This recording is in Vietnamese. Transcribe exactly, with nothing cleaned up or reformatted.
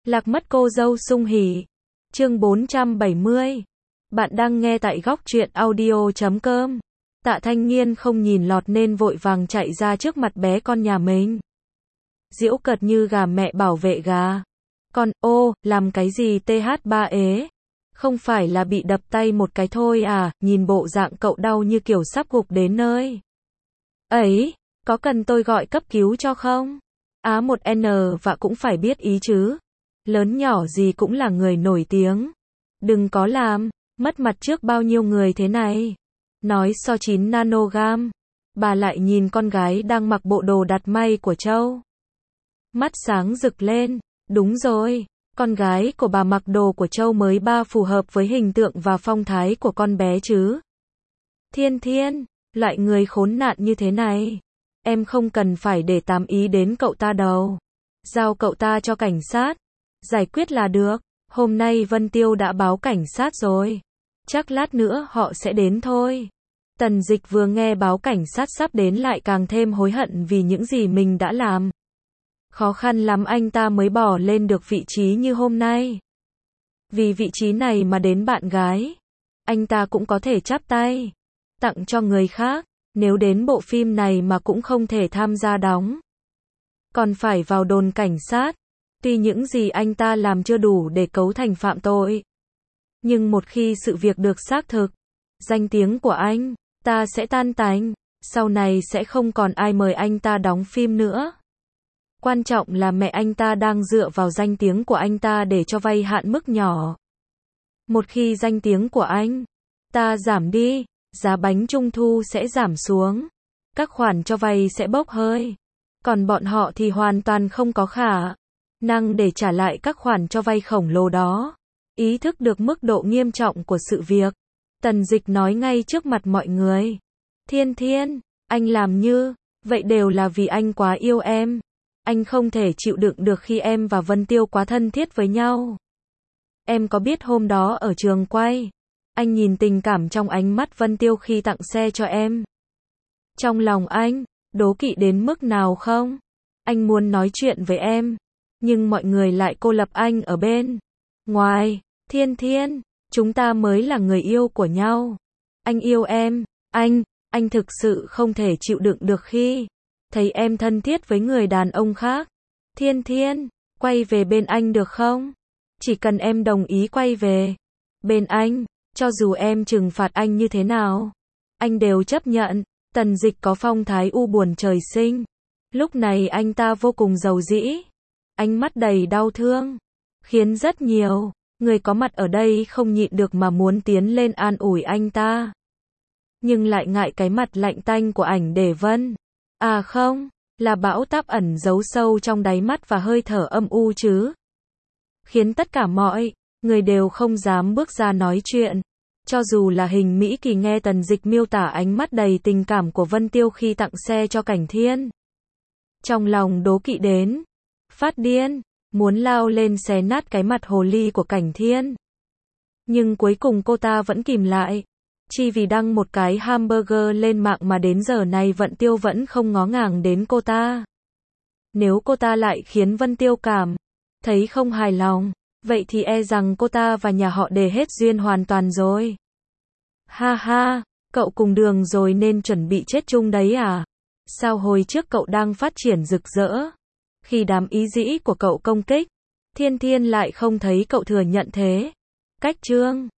Lạc mất cô dâu sung hỉ. Chương bốn trăm bảy mươi. Bạn đang nghe tại góc truyện audio chấm com. Tạ Thanh Nghiên không nhìn lọt nên vội vàng chạy ra trước mặt bé con nhà mình. Giễu cợt như gà mẹ bảo vệ gà. Con, ô, làm cái gì tê hát ba ế? Không phải là bị đập tay một cái thôi à, nhìn bộ dạng cậu đau như kiểu sắp gục đến nơi. Ấy, có cần tôi gọi cấp cứu cho không? Á một N và cũng phải biết ý chứ. Lớn nhỏ gì cũng là người nổi tiếng. Đừng có làm, mất mặt trước bao nhiêu người thế này. Nói so chín nanogam. Bà lại nhìn con gái đang mặc bộ đồ đặt may của Châu. Mắt sáng rực lên, đúng rồi. Con gái của bà mặc đồ của Châu mới ba phù hợp với hình tượng và phong thái của con bé chứ. Thiên Thiên, loại người khốn nạn như thế này. Em không cần phải để tám ý đến cậu ta đâu. Giao cậu ta cho cảnh sát. Giải quyết là được. Hôm nay Vân Tiêu đã báo cảnh sát rồi. Chắc lát nữa họ sẽ đến thôi. Tần Dịch vừa nghe báo cảnh sát sắp đến lại càng thêm hối hận vì những gì mình đã làm. Khó khăn lắm anh ta mới bỏ lên được vị trí như hôm nay. Vì vị trí này mà đến bạn gái, anh ta cũng có thể chắp tay tặng cho người khác. Nếu đến bộ phim này mà cũng không thể tham gia đóng, còn phải vào đồn cảnh sát. Tuy những gì anh ta làm chưa đủ để cấu thành phạm tội, nhưng một khi sự việc được xác thực, danh tiếng của anh ta sẽ tan tành. Sau này sẽ không còn ai mời anh ta đóng phim nữa. Quan trọng là mẹ anh ta đang dựa vào danh tiếng của anh ta để cho vay hạn mức nhỏ. Một khi danh tiếng của anh ta giảm đi, giá bánh trung thu sẽ giảm xuống. Các khoản cho vay sẽ bốc hơi. Còn bọn họ thì hoàn toàn không có khả năng để trả lại các khoản cho vay khổng lồ đó. Ý thức được mức độ nghiêm trọng của sự việc, Tần Dịch nói ngay trước mặt mọi người. Thiên Thiên, anh làm như vậy đều là vì anh quá yêu em. Anh không thể chịu đựng được khi em và Vân Tiêu quá thân thiết với nhau. Em có biết hôm đó ở trường quay, anh nhìn tình cảm trong ánh mắt Vân Tiêu khi tặng xe cho em. Trong lòng anh, đố kỵ đến mức nào không? Anh muốn nói chuyện với em, nhưng mọi người lại cô lập anh ở bên ngoài. Thiên Thiên, chúng ta mới là người yêu của nhau. Anh yêu em, anh, anh thực sự không thể chịu đựng được khi thấy em thân thiết với người đàn ông khác. Thiên Thiên, quay về bên anh được không? Chỉ cần em đồng ý quay về bên anh, cho dù em trừng phạt anh như thế nào, anh đều chấp nhận. Tần Dịch có phong thái u buồn trời sinh. Lúc này anh ta vô cùng giàu dĩ, ánh mắt đầy đau thương, khiến rất nhiều người có mặt ở đây không nhịn được mà muốn tiến lên an ủi anh ta. Nhưng lại ngại cái mặt lạnh tanh của Ảnh Để Vân. À không, là bão táp ẩn giấu sâu trong đáy mắt và hơi thở âm u chứ. Khiến tất cả mọi người đều không dám bước ra nói chuyện. Cho dù là Hình Mỹ Kỳ nghe Tần Dịch miêu tả ánh mắt đầy tình cảm của Vân Tiêu khi tặng xe cho Cảnh Thiên, trong lòng đố kỵ đến phát điên, muốn lao lên xé nát cái mặt hồ ly của Cảnh Thiên. Nhưng cuối cùng cô ta vẫn kìm lại. Chỉ vì đăng một cái hamburger lên mạng mà đến giờ này Vân Tiêu vẫn không ngó ngàng đến cô ta. Nếu cô ta lại khiến Vân Tiêu cảm thấy không hài lòng, vậy thì e rằng cô ta và nhà họ Đề hết duyên hoàn toàn rồi. Ha ha, cậu cùng đường rồi nên chuẩn bị chết chung đấy à? Sao hồi trước cậu đang phát triển rực rỡ, khi đám ý dĩ của cậu công kích Thiên Thiên lại không thấy cậu thừa nhận thế? Cách chương